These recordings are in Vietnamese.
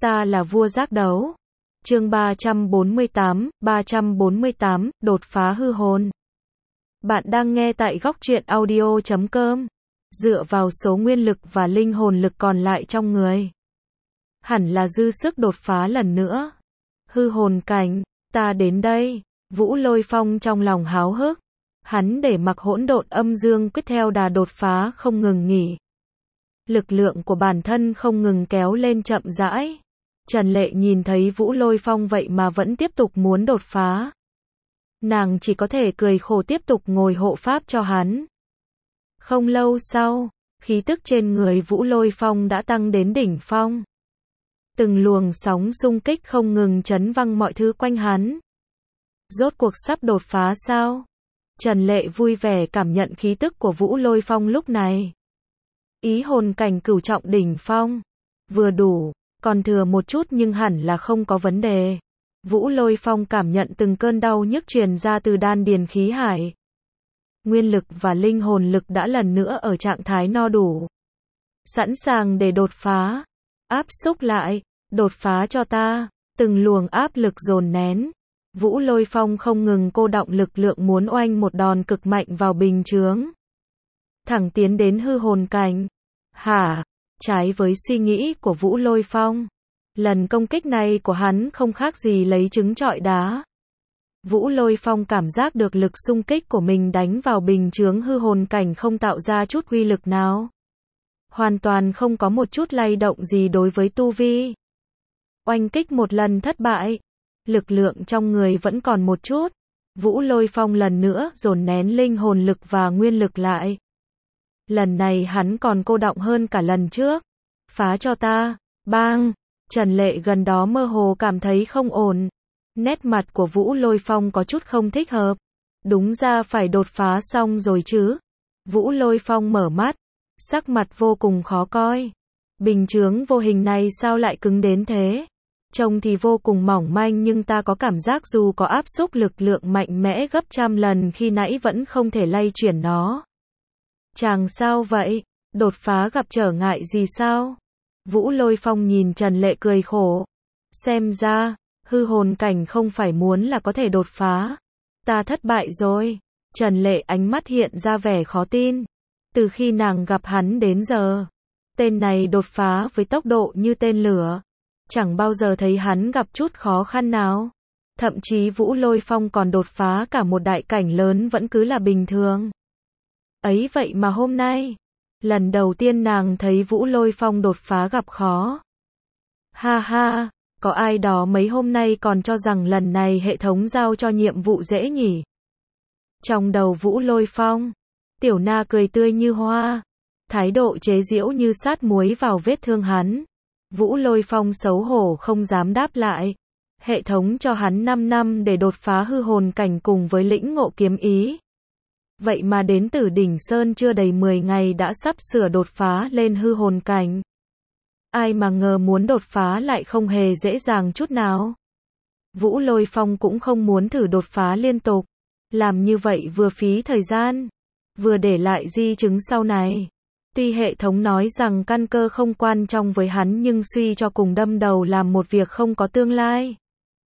Ta là vua giác đấu. Chương 348, đột phá hư hồn. Bạn đang nghe tại góc truyện audio.com. Dựa vào số nguyên lực và linh hồn lực còn lại trong người, hẳn là dư sức đột phá lần nữa. Hư hồn cảnh, ta đến đây. Vũ Lôi Phong trong lòng háo hức. Hắn để mặc hỗn độn âm dương quyết theo đà đột phá không ngừng nghỉ. Lực lượng của bản thân không ngừng kéo lên chậm rãi. Trần Lệ nhìn thấy Vũ Lôi Phong vậy mà vẫn tiếp tục muốn đột phá. Nàng chỉ có thể cười khổ tiếp tục ngồi hộ pháp cho hắn. Không lâu sau, khí tức trên người Vũ Lôi Phong đã tăng đến đỉnh phong. Từng luồng sóng xung kích không ngừng chấn văng mọi thứ quanh hắn. Rốt cuộc sắp đột phá sao? Trần Lệ vui vẻ cảm nhận khí tức của Vũ Lôi Phong lúc này. Ý hồn cảnh cửu trọng đỉnh phong. Vừa đủ, còn thừa một chút nhưng hẳn là không có vấn đề. Vũ Lôi Phong cảm nhận từng cơn đau nhức truyền ra từ đan điền khí hải. Nguyên lực và linh hồn lực đã lần nữa ở trạng thái no đủ. Sẵn sàng để đột phá. Áp xúc lại, đột phá cho ta. Từng luồng áp lực dồn nén. Vũ Lôi Phong không ngừng cô đọng lực lượng muốn oanh một đòn cực mạnh vào bình chướng. Thẳng tiến đến hư hồn cảnh. Hả? Trái với suy nghĩ của Vũ Lôi Phong. Lần công kích này của hắn không khác gì lấy trứng trọi đá. Vũ Lôi Phong cảm giác được lực xung kích của mình đánh vào bình chướng hư hồn cảnh không tạo ra chút uy lực nào. Hoàn toàn không có một chút lay động gì đối với tu vi. Oanh kích một lần thất bại. Lực lượng trong người vẫn còn một chút. Vũ Lôi Phong lần nữa dồn nén linh hồn lực và nguyên lực lại. Lần này hắn còn cô đọng hơn cả lần trước. Phá cho ta. Bang! Trần Lệ gần đó mơ hồ cảm thấy không ổn. Nét mặt của Vũ Lôi Phong có chút không thích hợp. Đúng ra phải đột phá xong rồi chứ. Vũ Lôi Phong mở mắt. Sắc mặt vô cùng khó coi. Bình chướng vô hình này sao lại cứng đến thế? Trông thì vô cùng mỏng manh nhưng ta có cảm giác dù có áp xúc lực lượng mạnh mẽ gấp trăm lần khi nãy vẫn không thể lay chuyển nó. Chàng sao vậy? Đột phá gặp trở ngại gì sao? Vũ Lôi Phong nhìn Trần Lệ cười khổ. Xem ra, hư hồn cảnh không phải muốn là có thể đột phá. Ta thất bại rồi. Trần Lệ ánh mắt hiện ra vẻ khó tin. Từ khi nàng gặp hắn đến giờ, tên này đột phá với tốc độ như tên lửa. Chẳng bao giờ thấy hắn gặp chút khó khăn nào. Thậm chí Vũ Lôi Phong còn đột phá cả một đại cảnh lớn vẫn cứ là bình thường. Ấy vậy mà hôm nay, lần đầu tiên nàng thấy Vũ Lôi Phong đột phá gặp khó. Ha ha, có ai đó mấy hôm nay còn cho rằng lần này hệ thống giao cho nhiệm vụ dễ nhỉ. Trong đầu Vũ Lôi Phong, Tiểu Na cười tươi như hoa, thái độ chế giễu như sát muối vào vết thương hắn. Vũ Lôi Phong xấu hổ không dám đáp lại. Hệ thống cho hắn 5 năm để đột phá hư hồn cảnh cùng với lĩnh ngộ kiếm ý. Vậy mà đến Tử Đỉnh Sơn chưa đầy 10 ngày đã sắp sửa đột phá lên hư hồn cảnh. Ai mà ngờ muốn đột phá lại không hề dễ dàng chút nào. Vũ Lôi Phong cũng không muốn thử đột phá liên tục. Làm như vậy vừa phí thời gian, vừa để lại di chứng sau này. Tuy hệ thống nói rằng căn cơ không quan trọng với hắn nhưng suy cho cùng đâm đầu làm một việc không có tương lai.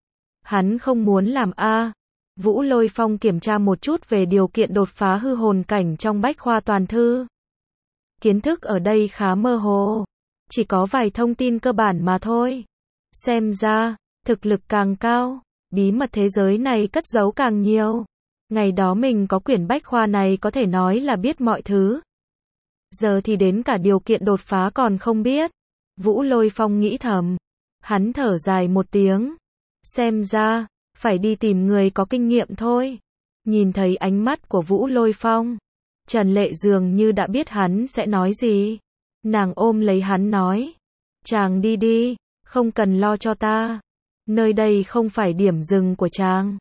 Hắn không muốn làm a. Vũ Lôi Phong kiểm tra một chút về điều kiện đột phá hư hồn cảnh trong bách khoa toàn thư. Kiến thức ở đây khá mơ hồ. Chỉ có vài thông tin cơ bản mà thôi. Xem ra, thực lực càng cao, bí mật thế giới này cất giấu càng nhiều. Ngày đó mình có quyển bách khoa này có thể nói là biết mọi thứ. Giờ thì đến cả điều kiện đột phá còn không biết. Vũ Lôi Phong nghĩ thầm. Hắn thở dài một tiếng. Xem ra, phải đi tìm người có kinh nghiệm thôi. Nhìn thấy ánh mắt của Vũ Lôi Phong, Trần Lệ dường như đã biết hắn sẽ nói gì. Nàng ôm lấy hắn nói. Chàng đi đi, không cần lo cho ta. Nơi đây không phải điểm dừng của chàng.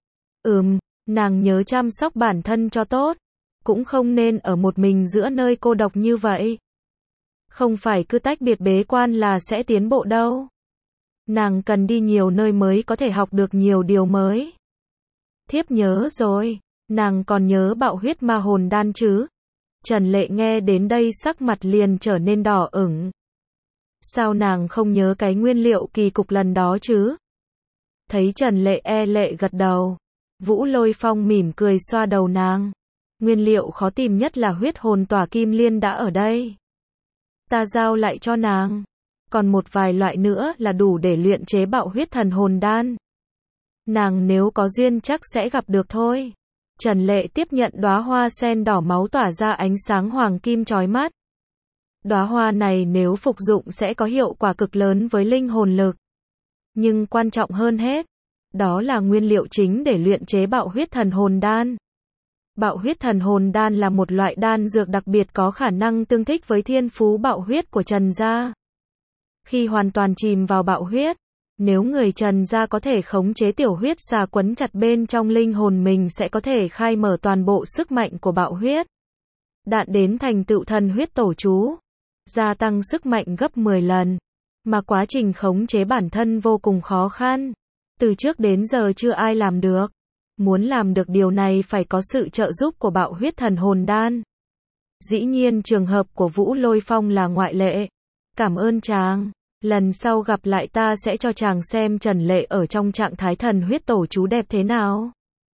Nàng nhớ chăm sóc bản thân cho tốt. Cũng không nên ở một mình giữa nơi cô độc như vậy. Không phải cứ tách biệt bế quan là sẽ tiến bộ đâu. Nàng cần đi nhiều nơi mới có thể học được nhiều điều mới. Thiếp nhớ rồi, nàng còn nhớ bạo huyết ma hồn đan chứ? Trần Lệ nghe đến đây sắc mặt liền trở nên đỏ ửng. Sao nàng không nhớ cái nguyên liệu kỳ cục lần đó chứ? Thấy Trần Lệ e lệ gật đầu. Vũ Lôi Phong mỉm cười xoa đầu nàng. Nguyên liệu khó tìm nhất là huyết hồn tỏa kim liên đã ở đây. Ta giao lại cho nàng. Còn một vài loại nữa là đủ để luyện chế bạo huyết thần hồn đan. Nàng nếu có duyên chắc sẽ gặp được thôi. Trần Lệ tiếp nhận đóa hoa sen đỏ máu tỏa ra ánh sáng hoàng kim chói mắt. Đóa hoa này nếu phục dụng sẽ có hiệu quả cực lớn với linh hồn lực. Nhưng quan trọng hơn hết, đó là nguyên liệu chính để luyện chế bạo huyết thần hồn đan. Bạo huyết thần hồn đan là một loại đan dược đặc biệt có khả năng tương thích với thiên phú bạo huyết của Trần gia. Khi hoàn toàn chìm vào bạo huyết, nếu người Trần gia có thể khống chế tiểu huyết xà quấn chặt bên trong linh hồn mình sẽ có thể khai mở toàn bộ sức mạnh của bạo huyết. Đạt đến thành tựu thần huyết tổ chú, gia tăng sức mạnh gấp 10 lần. Mà quá trình khống chế bản thân vô cùng khó khăn. Từ trước đến giờ chưa ai làm được. Muốn làm được điều này phải có sự trợ giúp của bạo huyết thần hồn đan. Dĩ nhiên trường hợp của Vũ Lôi Phong là ngoại lệ. Cảm ơn chàng. Lần sau gặp lại ta sẽ cho chàng xem Trần Lệ ở trong trạng thái thần huyết tổ chú đẹp thế nào.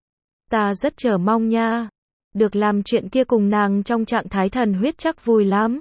Ta rất chờ mong nha. Được làm chuyện kia cùng nàng trong trạng thái thần huyết chắc vui lắm.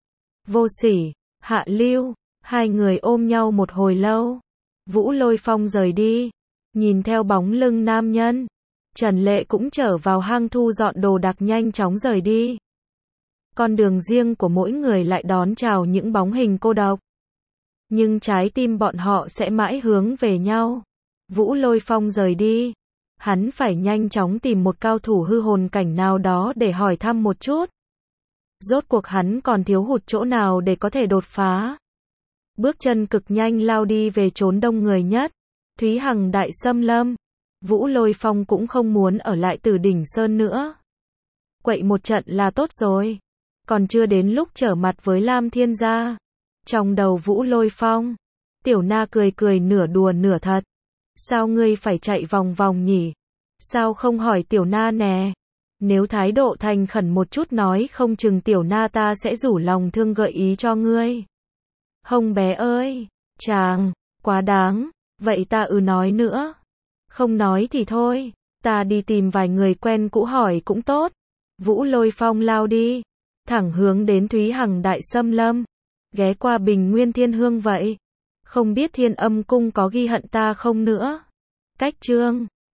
Vô Sỉ, Hạ Lưu, hai người ôm nhau một hồi lâu. Vũ Lôi Phong rời đi. Nhìn theo bóng lưng nam nhân, Trần Lệ cũng trở vào hang thu dọn đồ đạc nhanh chóng rời đi. Con đường riêng của mỗi người lại đón chào những bóng hình cô độc. Nhưng trái tim bọn họ sẽ mãi hướng về nhau. Vũ Lôi Phong rời đi. Hắn phải nhanh chóng tìm một cao thủ hư hồn cảnh nào đó để hỏi thăm một chút. Rốt cuộc hắn còn thiếu hụt chỗ nào để có thể đột phá. Bước chân cực nhanh lao đi về chốn đông người nhất. Thúy Hằng Đại Xâm Lâm. Vũ Lôi Phong cũng không muốn ở lại Tử Đỉnh Sơn nữa. Quậy một trận là tốt rồi. Còn chưa đến lúc trở mặt với Lam Thiên gia. Trong đầu Vũ Lôi Phong, Tiểu Na cười cười nửa đùa nửa thật. Sao ngươi phải chạy vòng vòng nhỉ? Sao không hỏi Tiểu Na nè? Nếu thái độ thành khẩn một chút nói không chừng Tiểu Na ta sẽ rủ lòng thương gợi ý cho ngươi. Hồng bé ơi, chàng, quá đáng. Vậy ta nói nữa. Không nói thì thôi, ta đi tìm vài người quen cũ hỏi cũng tốt. Vũ Lôi Phong lao đi, thẳng hướng đến Thúy Hằng Đại Xâm Lâm. Ghé qua Bình Nguyên Thiên Hương vậy. Không biết Thiên Âm Cung có ghi hận ta không nữa. Cách chương